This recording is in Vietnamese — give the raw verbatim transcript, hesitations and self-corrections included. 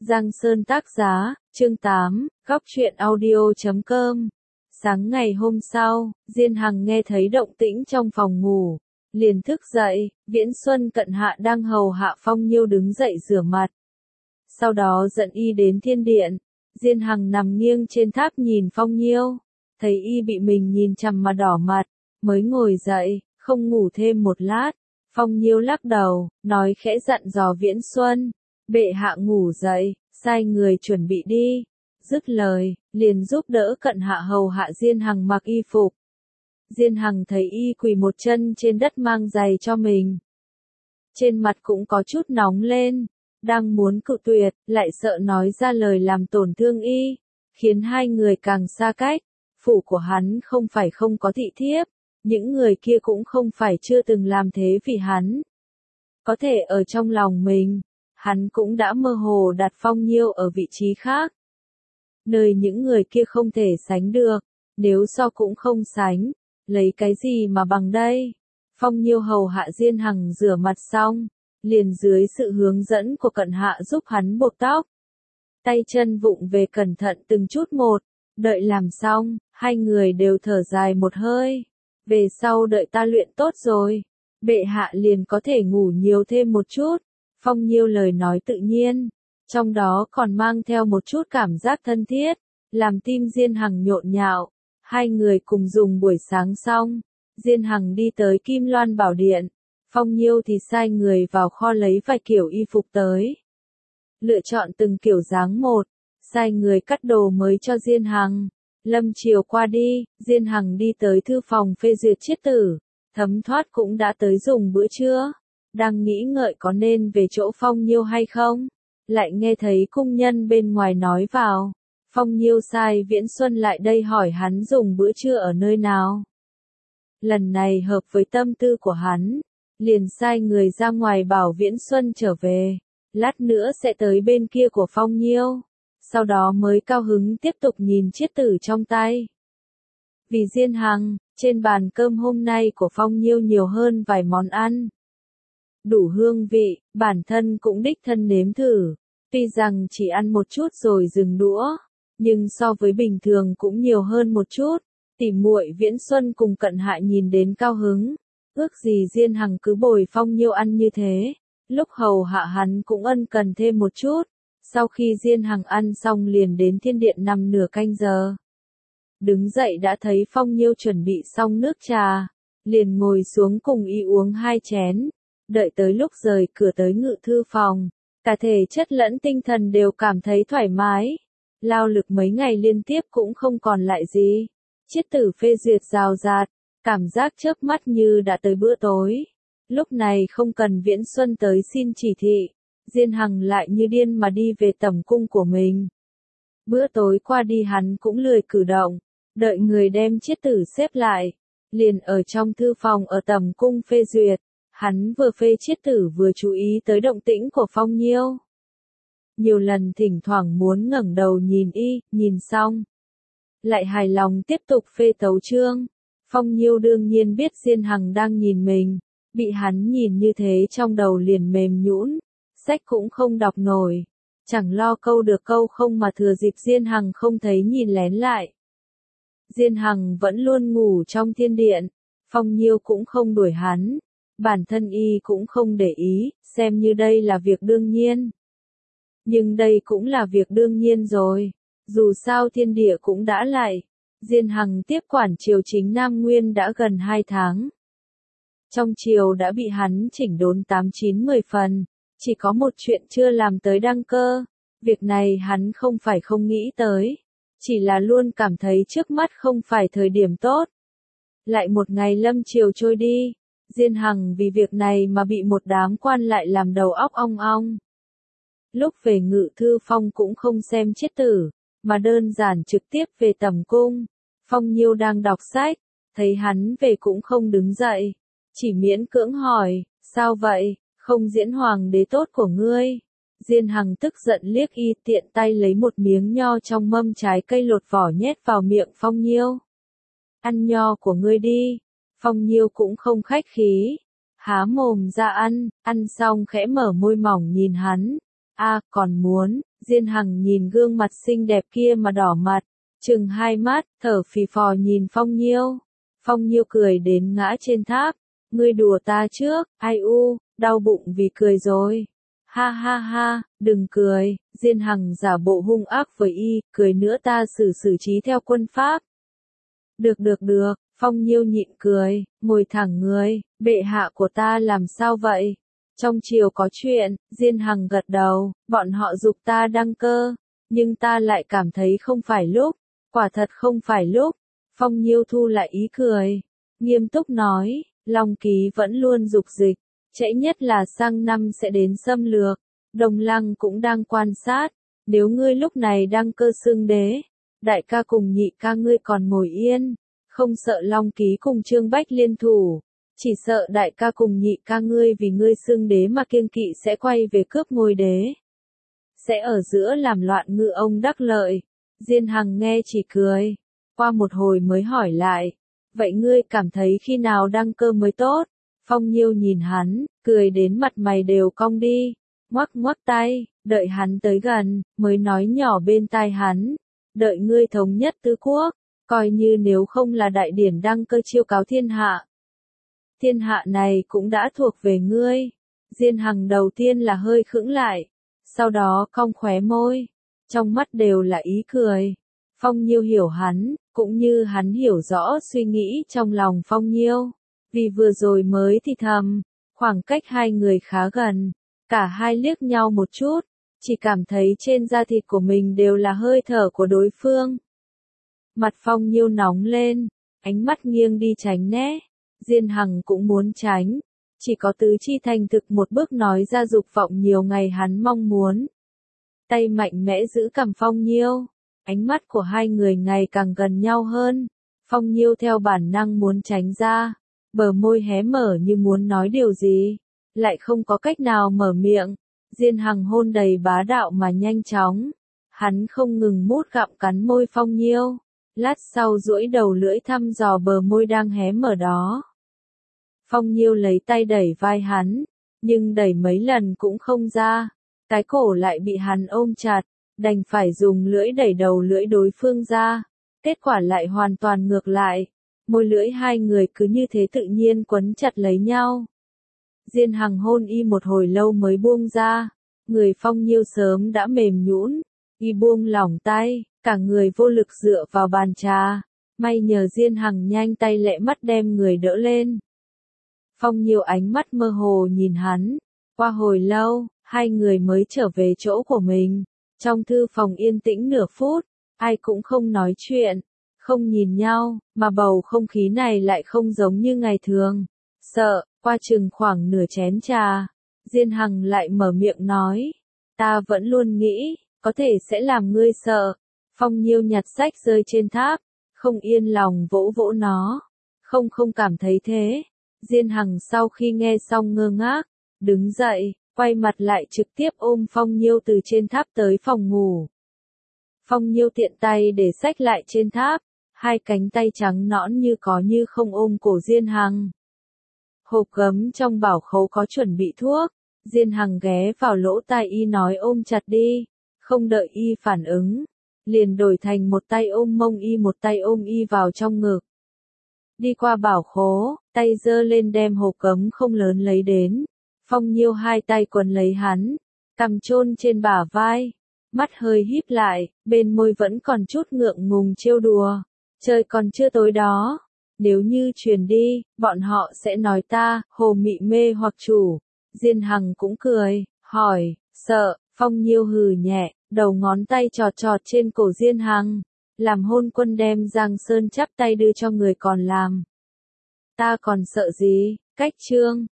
Giang Sơn tác giá, chương tám, góc truyện audio chấm com. Sáng ngày hôm sau, Diên Hằng nghe thấy động tĩnh trong phòng ngủ, liền thức dậy. Viễn Xuân Cận Hạ đang hầu hạ Phong Nhiêu đứng dậy rửa mặt. Sau đó dẫn y đến thiên điện. Diên Hằng nằm nghiêng trên tháp nhìn Phong Nhiêu, thấy y bị mình nhìn chằm mà đỏ mặt, mới ngồi dậy, không ngủ thêm một lát. Phong Nhiêu lắc đầu, nói khẽ dặn dò Viễn Xuân, bệ hạ ngủ dậy, sai người chuẩn bị đi. Dứt lời, liền giúp đỡ Cận Hạ hầu hạ Diên Hằng mặc y phục. Diên Hằng thấy y quỳ một chân trên đất mang giày cho mình. Trên mặt cũng có chút nóng lên, đang muốn cự tuyệt, lại sợ nói ra lời làm tổn thương y, khiến hai người càng xa cách. Phủ của hắn không phải không có thị thiếp, những người kia cũng không phải chưa từng làm thế vì hắn. Có thể ở trong lòng mình, hắn cũng đã mơ hồ đặt Phong Nhiêu ở vị trí khác, nơi những người kia không thể sánh được, nếu so cũng không sánh, lấy cái gì mà bằng đây. Phong Nhiêu hầu hạ Diên Hằng rửa mặt xong, liền dưới sự hướng dẫn của Cận Hạ giúp hắn buộc tóc. Tay chân vụng về cẩn thận từng chút một, đợi làm xong, hai người đều thở dài một hơi. Về sau đợi ta luyện tốt rồi, bệ hạ liền có thể ngủ nhiều thêm một chút. Phong Nhiêu lời nói tự nhiên, trong đó còn mang theo một chút cảm giác thân thiết, làm tim Diên Hằng nhộn nhạo. Hai người cùng dùng buổi sáng xong, Diên Hằng đi tới Kim Loan Bảo Điện, Phong Nhiêu thì sai người vào kho lấy vài kiểu y phục tới. Lựa chọn từng kiểu dáng một, sai người cắt đồ mới cho Diên Hằng. Lâm chiều qua đi, Diên Hằng đi tới thư phòng phê duyệt chiết tử, Thấm Thoát cũng đã tới dùng bữa trưa. Đang nghĩ ngợi có nên về chỗ Phong Nhiêu hay không, lại nghe thấy cung nhân bên ngoài nói vào. Phong Nhiêu sai Viễn Xuân lại đây hỏi hắn dùng bữa trưa ở nơi nào. Lần này hợp với tâm tư của hắn, liền sai người ra ngoài bảo Viễn Xuân trở về, lát nữa sẽ tới bên kia của Phong Nhiêu, sau đó mới cao hứng tiếp tục nhìn chiết tử trong tay. Vì Diên Hằng, trên bàn cơm hôm nay của Phong Nhiêu nhiều hơn vài món ăn. Đủ hương vị, bản thân cũng đích thân nếm thử, tuy rằng chỉ ăn một chút rồi dừng đũa, nhưng so với bình thường cũng nhiều hơn một chút. Tỉ muội Viễn Xuân cùng Cận Hạ nhìn đến cao hứng, ước gì Diên Hằng cứ bồi Phong Nhiêu ăn như thế, lúc hầu hạ hắn cũng ân cần thêm một chút. Sau khi Diên Hằng ăn xong liền đến thiên điện nằm nửa canh giờ. Đứng dậy đã thấy Phong Nhiêu chuẩn bị xong nước trà, liền ngồi xuống cùng y uống hai chén. Đợi tới lúc rời cửa tới ngự thư phòng, cả thể chất lẫn tinh thần đều cảm thấy thoải mái. Lao lực mấy ngày liên tiếp cũng không còn lại gì. Chiết tử phê duyệt rào rạt, cảm giác chớp mắt như đã tới bữa tối. Lúc này không cần Viễn Xuân tới xin chỉ thị, Diên Hằng lại như điên mà đi về tẩm cung của mình. Bữa tối qua đi hắn cũng lười cử động, đợi người đem chiết tử xếp lại, liền ở trong thư phòng ở tẩm cung phê duyệt. Hắn vừa phê chiết tử vừa chú ý tới động tĩnh của Phong Nhiêu. Nhiều lần thỉnh thoảng muốn ngẩng đầu nhìn y, nhìn xong, lại hài lòng tiếp tục phê tấu chương. Phong Nhiêu đương nhiên biết Diên Hằng đang nhìn mình, bị hắn nhìn như thế trong đầu liền mềm nhũn, sách cũng không đọc nổi, chẳng lo câu được câu không mà thừa dịp Diên Hằng không thấy nhìn lén lại. Diên Hằng vẫn luôn ngủ trong thiên điện, Phong Nhiêu cũng không đuổi hắn, bản thân y cũng không để ý, xem như đây là việc đương nhiên. Nhưng đây cũng là việc đương nhiên rồi. Dù sao thiên địa cũng đã lại. Diên Hằng tiếp quản triều chính Nam Nguyên đã gần hai tháng. Trong triều đã bị hắn chỉnh đốn tám chín mười phần. Chỉ có một chuyện chưa làm tới đăng cơ. Việc này hắn không phải không nghĩ tới. Chỉ là luôn cảm thấy trước mắt không phải thời điểm tốt. Lại một ngày lâm triều trôi đi. Diên Hằng vì việc này mà bị một đám quan lại làm đầu óc ong ong. Lúc về ngự thư phong cũng không xem chiết tử, mà đơn giản trực tiếp về tẩm cung. Phong Nhiêu đang đọc sách, thấy hắn về cũng không đứng dậy, chỉ miễn cưỡng hỏi, sao vậy, không diễn hoàng đế tốt của ngươi. Diên Hằng tức giận liếc y, tiện tay lấy một miếng nho trong mâm trái cây lột vỏ nhét vào miệng Phong Nhiêu. Ăn nho của ngươi đi. Phong Nhiêu cũng không khách khí, há mồm ra ăn, ăn xong khẽ mở môi mỏng nhìn hắn. A, còn muốn, Diên Hằng nhìn gương mặt xinh đẹp kia mà đỏ mặt, trừng hai mắt, thở phì phò nhìn Phong Nhiêu. Phong Nhiêu cười đến ngã trên tháp, ngươi đùa ta trước, ai u, đau bụng vì cười rồi. Ha ha ha, đừng cười, Diên Hằng giả bộ hung ác với y, cười nữa ta xử xử trí theo quân pháp. Được được được, Phong Nhiêu nhịn cười, ngồi thẳng người, bệ hạ của ta làm sao vậy? Trong triều có chuyện, Diên Hằng gật đầu, bọn họ giục ta đăng cơ, nhưng ta lại cảm thấy không phải lúc, quả thật không phải lúc. Phong Nhiêu thu lại ý cười, nghiêm túc nói, Long Ký vẫn luôn dục dịch, trễ nhất là sang năm sẽ đến xâm lược, Đồng Lăng cũng đang quan sát, nếu ngươi lúc này đăng cơ xưng đế, đại ca cùng nhị ca ngươi còn ngồi yên, không sợ Long Ký cùng Trương Bách liên thủ, chỉ sợ đại ca cùng nhị ca ngươi vì ngươi xưng đế mà kiêng kỵ sẽ quay về cướp ngôi đế. Sẽ ở giữa làm loạn ngự ông đắc lợi. Diên Hằng nghe chỉ cười, qua một hồi mới hỏi lại, vậy ngươi cảm thấy khi nào đăng cơ mới tốt? Phong Nhiêu nhìn hắn, cười đến mặt mày đều cong đi, ngoắc ngoắc tay, đợi hắn tới gần, mới nói nhỏ bên tai hắn, đợi ngươi thống nhất tứ quốc, coi như nếu không là đại điển đăng cơ chiêu cáo thiên hạ. Thiên hạ này cũng đã thuộc về ngươi. Diên Hằng đầu tiên là hơi khựng lại, sau đó cong khóe môi, trong mắt đều là ý cười. Phong Nhiêu hiểu hắn, cũng như hắn hiểu rõ suy nghĩ trong lòng Phong Nhiêu, vì vừa rồi mới thì thầm, khoảng cách hai người khá gần, cả hai liếc nhau một chút, chỉ cảm thấy trên da thịt của mình đều là hơi thở của đối phương. Mặt Phong Nhiêu nóng lên, ánh mắt nghiêng đi tránh né. Diên Hằng cũng muốn tránh, chỉ có tứ chi thành thực một bước nói ra dục vọng nhiều ngày hắn mong muốn. Tay mạnh mẽ giữ cằm Phong Nhiêu, ánh mắt của hai người ngày càng gần nhau hơn. Phong Nhiêu theo bản năng muốn tránh ra, bờ môi hé mở như muốn nói điều gì, lại không có cách nào mở miệng. Diên Hằng hôn đầy bá đạo mà nhanh chóng, hắn không ngừng mút gặm cắn môi Phong Nhiêu, lát sau duỗi đầu lưỡi thăm dò bờ môi đang hé mở đó. Phong Nhiêu lấy tay đẩy vai hắn, nhưng đẩy mấy lần cũng không ra, cái cổ lại bị hắn ôm chặt, đành phải dùng lưỡi đẩy đầu lưỡi đối phương ra, kết quả lại hoàn toàn ngược lại, môi lưỡi hai người cứ như thế tự nhiên quấn chặt lấy nhau. Diên Hằng hôn y một hồi lâu mới buông ra, người Phong Nhiêu sớm đã mềm nhũn, y buông lỏng tay, cả người vô lực dựa vào bàn trà, may nhờ Diên Hằng nhanh tay lẹ mắt đem người đỡ lên. Phong Nhiêu ánh mắt mơ hồ nhìn hắn, qua hồi lâu, hai người mới trở về chỗ của mình. Trong thư phòng yên tĩnh nửa phút, ai cũng không nói chuyện, không nhìn nhau, mà bầu không khí này lại không giống như ngày thường. Sợ, qua chừng khoảng nửa chén trà, Diên Hằng lại mở miệng nói, ta vẫn luôn nghĩ, có thể sẽ làm ngươi sợ. Phong Nhiêu nhặt sách rơi trên tháp, không yên lòng vỗ vỗ nó, không không cảm thấy thế. Diên Hằng sau khi nghe xong ngơ ngác, đứng dậy, quay mặt lại trực tiếp ôm Phong Nhiêu từ trên tháp tới phòng ngủ. Phong Nhiêu tiện tay để sách lại trên tháp, hai cánh tay trắng nõn như có như không ôm cổ Diên Hằng. Hộp gấm trong bảo khố có chuẩn bị thuốc, Diên Hằng ghé vào lỗ tai y nói ôm chặt đi, không đợi y phản ứng, liền đổi thành một tay ôm mông y một tay ôm y vào trong ngực. Đi qua bảo khố, tay giơ lên đem hộp gấm không lớn lấy đến. Phong Nhiêu hai tay quấn lấy hắn, cằm chôn trên bả vai, mắt hơi híp lại, bên môi vẫn còn chút ngượng ngùng trêu đùa. Trời còn chưa tối đó, nếu như truyền đi, bọn họ sẽ nói ta, hồ mị mê hoặc chủ. Diên Hằng cũng cười, hỏi, sợ. Phong Nhiêu hừ nhẹ, đầu ngón tay trọt trọt trên cổ Diên Hằng, làm hôn quân đem Giang Sơn chắp tay đưa cho người còn làm. Ta còn sợ gì, cách chương.